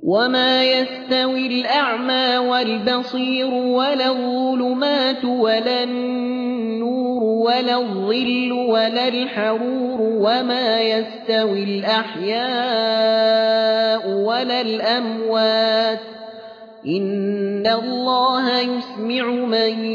وما يستوي الأعمى والبصير ولا الظلمات ولا النور ولا الظل ولا الحرور وما يستوي الأحياء ولا الأموات إن الله يسمع من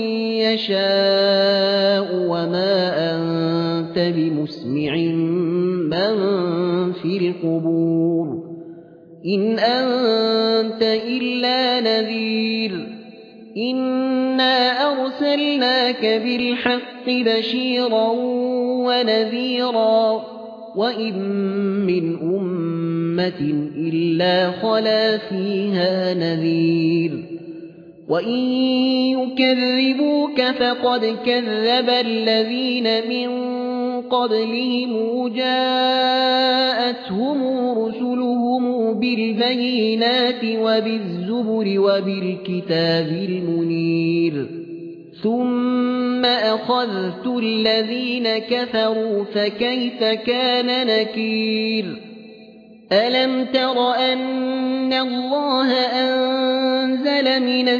يشاء وما أنت بمسمع من في القبور إن أنت إلا نذير إنا أرسلناك بالحق بشيرا ونذيرا وإن من أمة إلا خلا فيها نذير وإن يكذبوك فقد كذب الذين من قبلهم جاءتهم رسلهم بالبينات وبالزبر وبالكتاب المنير ثم أخذت الذين كفروا فكيف كان نكير ألم تر أن الله أنزل من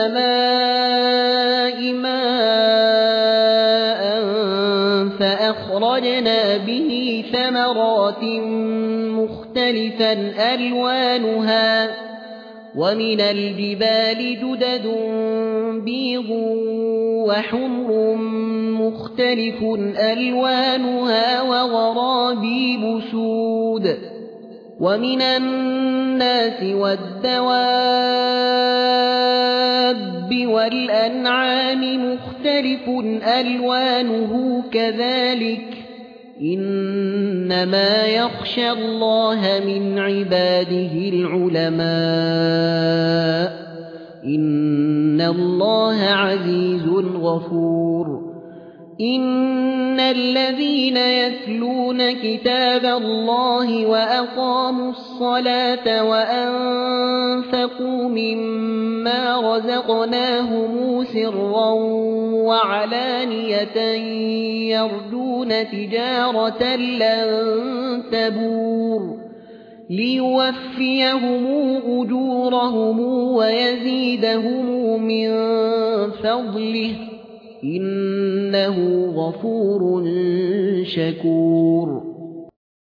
السماء ماء فأخرجنا به ثمرات مختلفا ألوانها ومن الجبال جدد بيض وحمر مختلف ألوانها وغرابيب سود ومن الناس والدواب والأنعام مختلف ألوانه كذلك إنما يخشى الله من عباده العلماء إن الله عزيز غفور إن الذين يتلون كتاب الله وأقاموا الصلاة وأنفقوا مما رزقناهم سرا وعلانية يرجون تجارة لن تبور ليوفيهم أجورهم ويزيدهم من فضله إنه غفور شكور